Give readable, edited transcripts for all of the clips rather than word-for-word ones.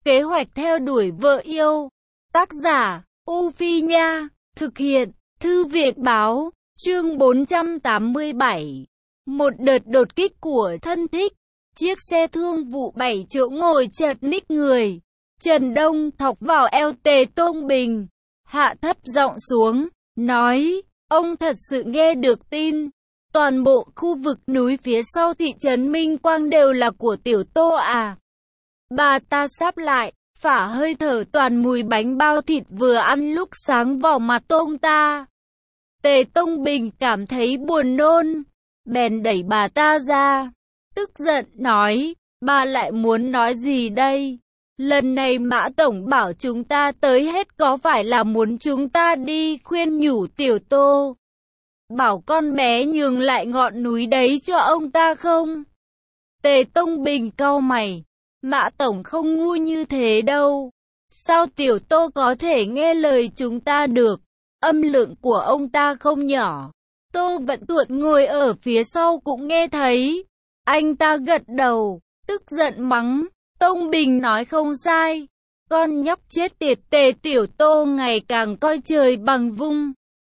Kế hoạch theo đuổi vợ yêu. Tác giả, U Phi Nha. Thực hiện, Thư viện Báo. Chương 487. Một đợt đột kích của thân thích. Chiếc xe thương vụ 7 chỗ ngồi chật ních người. Trần Đông thọc vào eo Tề Tông Bình. Hạ thấp giọng xuống, nói, ông thật sự nghe được tin. Toàn bộ khu vực núi phía sau thị trấn Minh Quang đều là của Tiểu Tô à? Bà ta sáp lại, phả hơi thở toàn mùi bánh bao thịt vừa ăn lúc sáng vào mặt ông ta. Tề Tông Bình cảm thấy buồn nôn, bèn đẩy bà ta ra. Tức giận nói, bà lại muốn nói gì đây? Lần này Mã Tổng bảo chúng ta tới hết có phải là muốn chúng ta đi khuyên nhủ Tiểu Tô? Bảo con bé nhường lại ngọn núi đấy cho ông ta không? Tề Tông Bình cau mày. Mã Tổng không ngu như thế đâu. Sao Tiểu Tô có thể nghe lời chúng ta được? Âm lượng của ông ta không nhỏ. Tô Vận Tuột ngồi ở phía sau cũng nghe thấy. Anh ta gật đầu, tức giận mắng. Tông Bình nói không sai. Con nhóc chết tiệt Tề Tiểu Tô ngày càng coi trời bằng vung.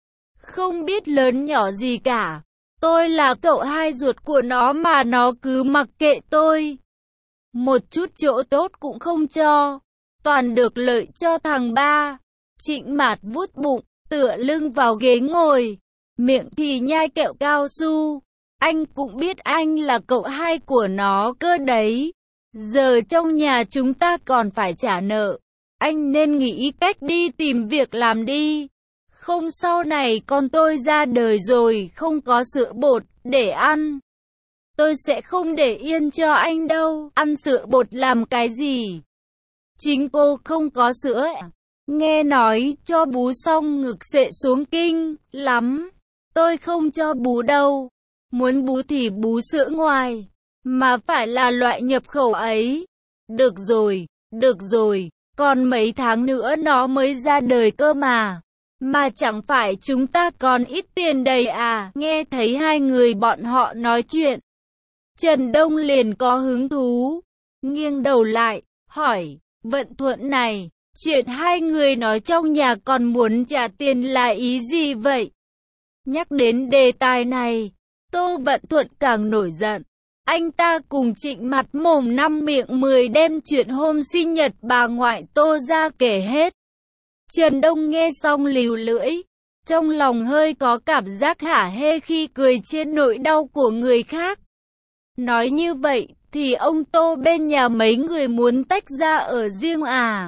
Không biết lớn nhỏ gì cả. Tôi là cậu hai ruột của nó mà nó cứ mặc kệ tôi. Một chút chỗ tốt cũng không cho. Toàn được lợi cho thằng ba. Trịnh Mạt vuốt bụng, tựa lưng vào ghế ngồi. Miệng thì nhai kẹo cao su. Anh cũng biết anh là cậu hai của nó cơ đấy. Giờ trong nhà chúng ta còn phải trả nợ. Anh nên nghĩ cách đi tìm việc làm đi. Không sau này con tôi ra đời rồi không có sữa bột để ăn. Tôi sẽ không để yên cho anh đâu. Ăn sữa bột làm cái gì? Chính cô không có sữa. Nghe nói cho bú xong ngực xệ xuống kinh lắm. Tôi không cho bú đâu. Muốn bú thì bú sữa ngoài. Mà phải là loại nhập khẩu ấy. Được rồi. Còn mấy tháng nữa nó mới ra đời cơ mà. Mà chẳng phải chúng ta còn ít tiền đầy à? Nghe thấy hai người bọn họ nói chuyện, Trần Đông liền có hứng thú, nghiêng đầu lại, hỏi, Vận Thuận này, chuyện hai người nói trong nhà còn muốn trả tiền là ý gì vậy? Nhắc đến đề tài này, Tô Vận Thuận càng nổi giận. Anh ta cùng Trịnh mặt mồm năm miệng 10 đem chuyện hôm sinh nhật bà ngoại Tô ra kể hết. Trần Đông nghe xong líu lưỡi, trong lòng hơi có cảm giác hả hê khi cười trên nỗi đau của người khác. Nói như vậy thì ông Tô bên nhà mấy người muốn tách ra ở riêng à?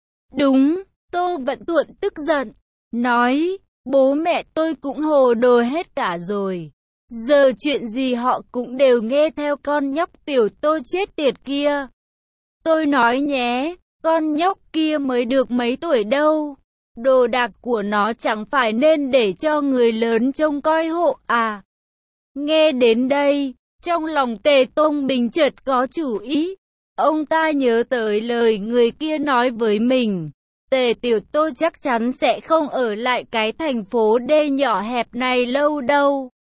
Đúng, Tô Vận Thuận tức giận, nói, bố mẹ tôi cũng hồ đồ hết cả rồi. Giờ chuyện gì họ cũng đều nghe theo con nhóc Tiểu Tô chết tiệt kia. Tôi nói nhé, con nhóc kia mới được mấy tuổi đâu. Đồ đạc của nó chẳng phải nên để cho người lớn trông coi hộ à? Nghe đến đây, trong lòng Tề Tông Bình chợt có chủ ý. Ông ta nhớ tới lời người kia nói với mình. Tề Tiểu Tô chắc chắn sẽ không ở lại cái thành phố đê nhỏ hẹp này lâu đâu.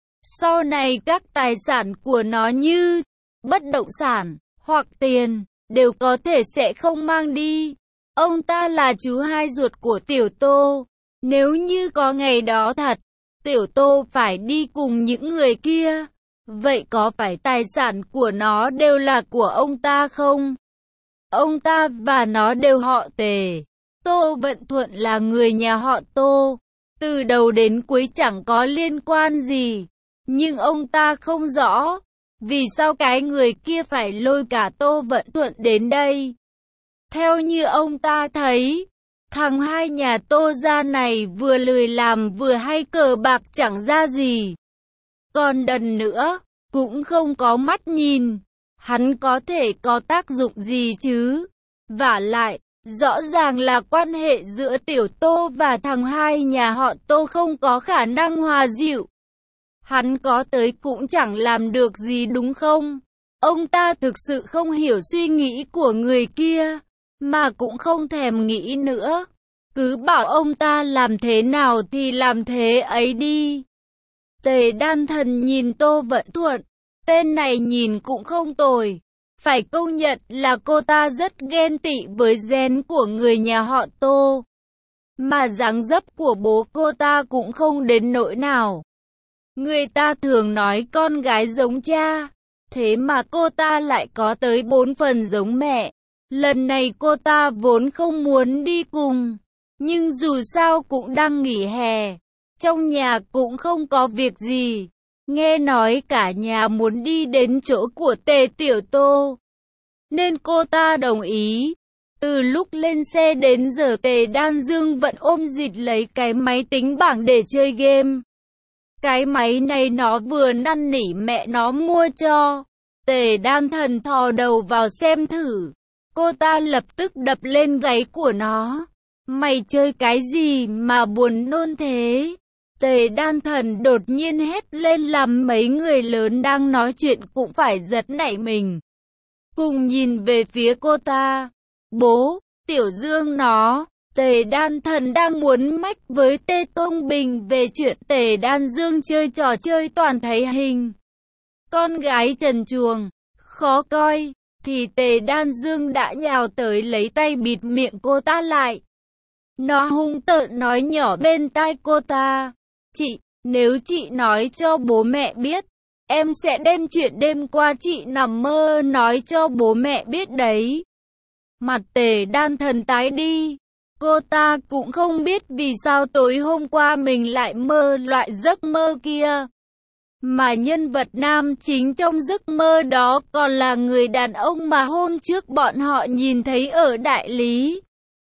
Sau này các tài sản của nó như bất động sản hoặc tiền đều có thể sẽ không mang đi. Ông ta là chú hai ruột của Tiểu Tô. Nếu như có ngày đó thật, Tiểu Tô phải đi cùng những người kia. Vậy có phải tài sản của nó đều là của ông ta không? Ông ta và nó đều họ Tề. Tô Vận Thuận là người nhà họ Tô. Từ đầu đến cuối chẳng có liên quan gì. Nhưng ông ta không rõ, vì sao cái người kia phải lôi cả Tô Vận Thuận đến đây. Theo như ông ta thấy, thằng hai nhà Tô gia này vừa lười làm vừa hay cờ bạc chẳng ra gì. Còn đần nữa, cũng không có mắt nhìn. Hắn có thể có tác dụng gì chứ? Vả lại, rõ ràng là quan hệ giữa Tiểu Tô và thằng hai nhà họ Tô không có khả năng hòa dịu. Hắn có tới cũng chẳng làm được gì đúng không? Ông ta thực sự không hiểu suy nghĩ của người kia, mà cũng không thèm nghĩ nữa. Cứ bảo ông ta làm thế nào thì làm thế ấy đi. Tề Đan Thần nhìn Tô Vận Thuận, tên này nhìn cũng không tồi. Phải công nhận là cô ta rất ghen tị với gen của người nhà họ Tô. Mà dáng dấp của bố cô ta cũng không đến nỗi nào. Người ta thường nói con gái giống cha, thế mà cô ta lại có tới 4 phần giống mẹ. Lần này cô ta vốn không muốn đi cùng, nhưng dù sao cũng đang nghỉ hè. Trong nhà cũng không có việc gì. Nghe nói cả nhà muốn đi đến chỗ của Tề Tiểu Tô, nên cô ta đồng ý. Từ lúc lên xe đến giờ Tề Đan Dương vẫn ôm dịt lấy cái máy tính bảng để chơi game. Cái máy này nó vừa năn nỉ mẹ nó mua cho. Tề Đan Thần thò đầu vào xem thử. Cô ta lập tức đập lên gáy của nó. Mày chơi cái gì mà buồn nôn thế? Tề Đan Thần đột nhiên hét lên làm mấy người lớn đang nói chuyện cũng phải giật nảy mình. Cùng nhìn về phía cô ta. Bố, Tiểu Dương nó. Tề Đan Thần đang muốn mách với Tề Tông Bình về chuyện Tề Đan Dương chơi trò chơi toàn thấy hình con gái trần truồng, khó coi, thì Tề Đan Dương đã nhào tới lấy tay bịt miệng cô ta lại. Nó hung tợn nói nhỏ bên tai cô ta. Chị, nếu chị nói cho bố mẹ biết, em sẽ đem chuyện đêm qua chị nằm mơ nói cho bố mẹ biết đấy. Mặt Tề Đan Thần tái đi. Cô ta cũng không biết vì sao tối hôm qua mình lại mơ loại giấc mơ kia. Mà nhân vật nam chính trong giấc mơ đó còn là người đàn ông mà hôm trước bọn họ nhìn thấy ở đại lý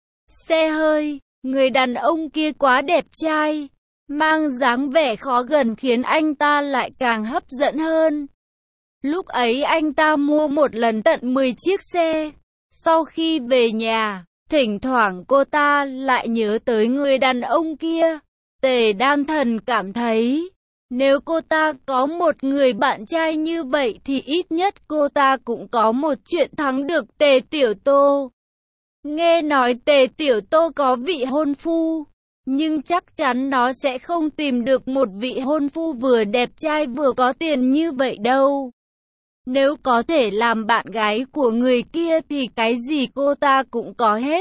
xe hơi. Người đàn ông kia quá đẹp trai, mang dáng vẻ khó gần khiến anh ta lại càng hấp dẫn hơn. Lúc ấy anh ta mua một lần tận 10 chiếc xe. Sau khi về nhà, thỉnh thoảng cô ta lại nhớ tới người đàn ông kia. Tề Đan Thần cảm thấy, nếu cô ta có một người bạn trai như vậy thì ít nhất cô ta cũng có một chuyện thắng được Tề Tiểu Tô. Nghe nói Tề Tiểu Tô có vị hôn phu, nhưng chắc chắn nó sẽ không tìm được một vị hôn phu vừa đẹp trai vừa có tiền như vậy đâu. Nếu có thể làm bạn gái của người kia thì cái gì cô ta cũng có hết.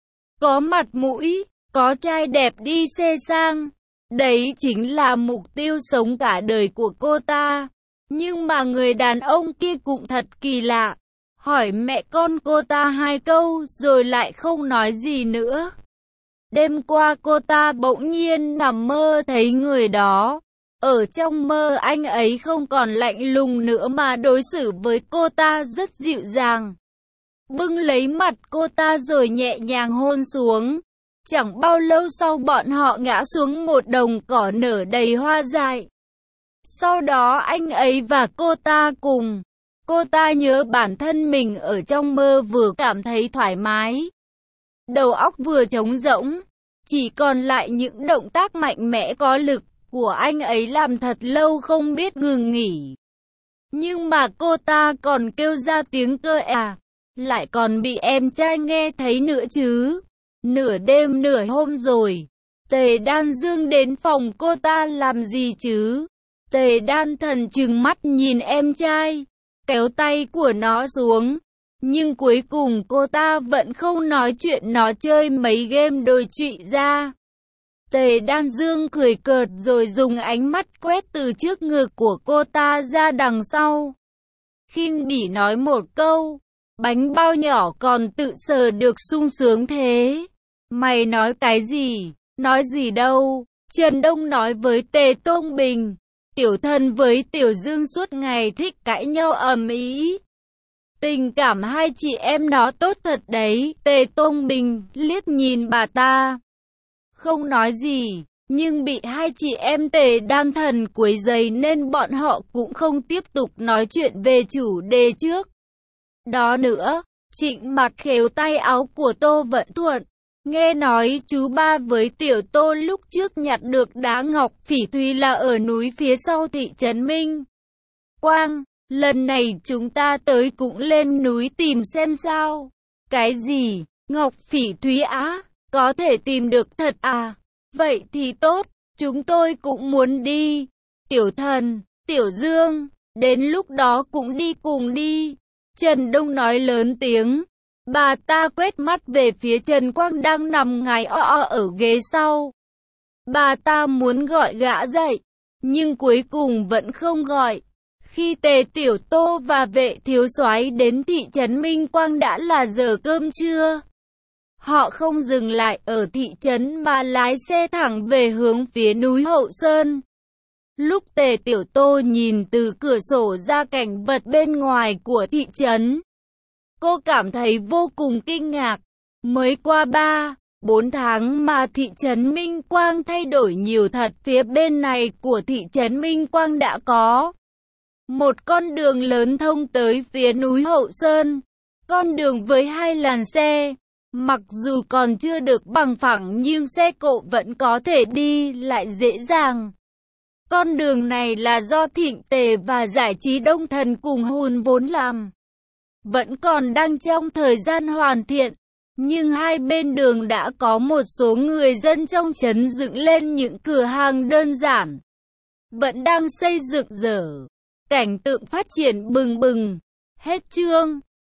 Có mặt mũi, có trai đẹp đi xe sang. Đấy chính là mục tiêu sống cả đời của cô ta. Nhưng mà người đàn ông kia cũng thật kỳ lạ. Hỏi mẹ con cô ta 2 câu rồi lại không nói gì nữa. Đêm qua cô ta bỗng nhiên nằm mơ thấy người đó. Ở trong mơ anh ấy không còn lạnh lùng nữa mà đối xử với cô ta rất dịu dàng. Bưng lấy mặt cô ta rồi nhẹ nhàng hôn xuống. Chẳng bao lâu sau bọn họ ngã xuống một đồng cỏ nở đầy hoa dại. Sau đó anh ấy và cô ta cùng. Cô ta nhớ bản thân mình ở trong mơ vừa cảm thấy thoải mái. Đầu óc vừa trống rỗng. Chỉ còn lại những động tác mạnh mẽ có lực của anh ấy làm thật lâu không biết ngừng nghỉ. Nhưng mà cô ta còn kêu ra tiếng cơ à. Lại còn bị em trai nghe thấy nữa chứ. Nửa đêm nửa hôm rồi. Tề Đan Dương đến phòng cô ta làm gì chứ? Tề Đan Thần trừng mắt nhìn em trai, kéo tay của nó xuống. Nhưng cuối cùng cô ta vẫn không nói chuyện, nó chơi mấy game đồi trụy ra. Tề Đan Dương cười cợt rồi dùng ánh mắt quét từ trước ngực của cô ta ra đằng sau. Khinh bỉ nói một câu, bánh bao nhỏ còn tự sờ được sung sướng thế. Mày nói cái gì? Nói gì đâu? Trần Đông nói với Tề Tông Bình. Tiểu Thần với Tiểu Dương suốt ngày thích cãi nhau ầm ĩ. Tình cảm hai chị em nó tốt thật đấy. Tề Tông Bình liếc nhìn bà ta, không nói gì, nhưng bị hai chị em Tề Đan Thần quấy rầy nên bọn họ cũng không tiếp tục nói chuyện về chủ đề trước. Đó nữa, Trịnh Mặc khều tay áo của Tô Vận Thuận. Nghe nói chú ba với Tiểu Tô lúc trước nhặt được đá ngọc phỉ thúy là ở núi phía sau thị trấn Minh Quang. Lần này chúng ta tới cũng lên núi tìm xem sao. Cái gì? Ngọc phỉ thúy á? Có thể tìm được thật à? Vậy thì tốt, chúng tôi cũng muốn đi. Tiểu Thần, Tiểu Dương, đến lúc đó cũng đi cùng đi. Trần Đông nói lớn tiếng. Bà ta quét mắt về phía Trần Quang đang nằm ngáy ở ghế sau. Bà ta muốn gọi gã dậy, nhưng cuối cùng vẫn không gọi. Khi Tề Tiểu Tô và Vệ thiếu soái đến thị trấn Minh Quang đã là giờ cơm trưa. Họ không dừng lại ở thị trấn mà lái xe thẳng về hướng phía núi Hậu Sơn. Lúc Tề Tiểu Tô nhìn từ cửa sổ ra cảnh vật bên ngoài của thị trấn, cô cảm thấy vô cùng kinh ngạc. Mới qua 3-4 tháng mà thị trấn Minh Quang thay đổi nhiều thật. Phía bên này của thị trấn Minh Quang đã có một con đường lớn thông tới phía núi Hậu Sơn. Con đường với 2 làn xe. Mặc dù còn chưa được bằng phẳng nhưng xe cộ vẫn có thể đi lại dễ dàng. Con đường này là do Thịnh Tề và Giải Trí Đông Thần cùng hùn vốn làm. Vẫn còn đang trong thời gian hoàn thiện. Nhưng hai bên đường đã có một số người dân trong trấn dựng lên những cửa hàng đơn giản. Vẫn đang xây dựng dở. Cảnh tượng phát triển bừng bừng. Hết chương.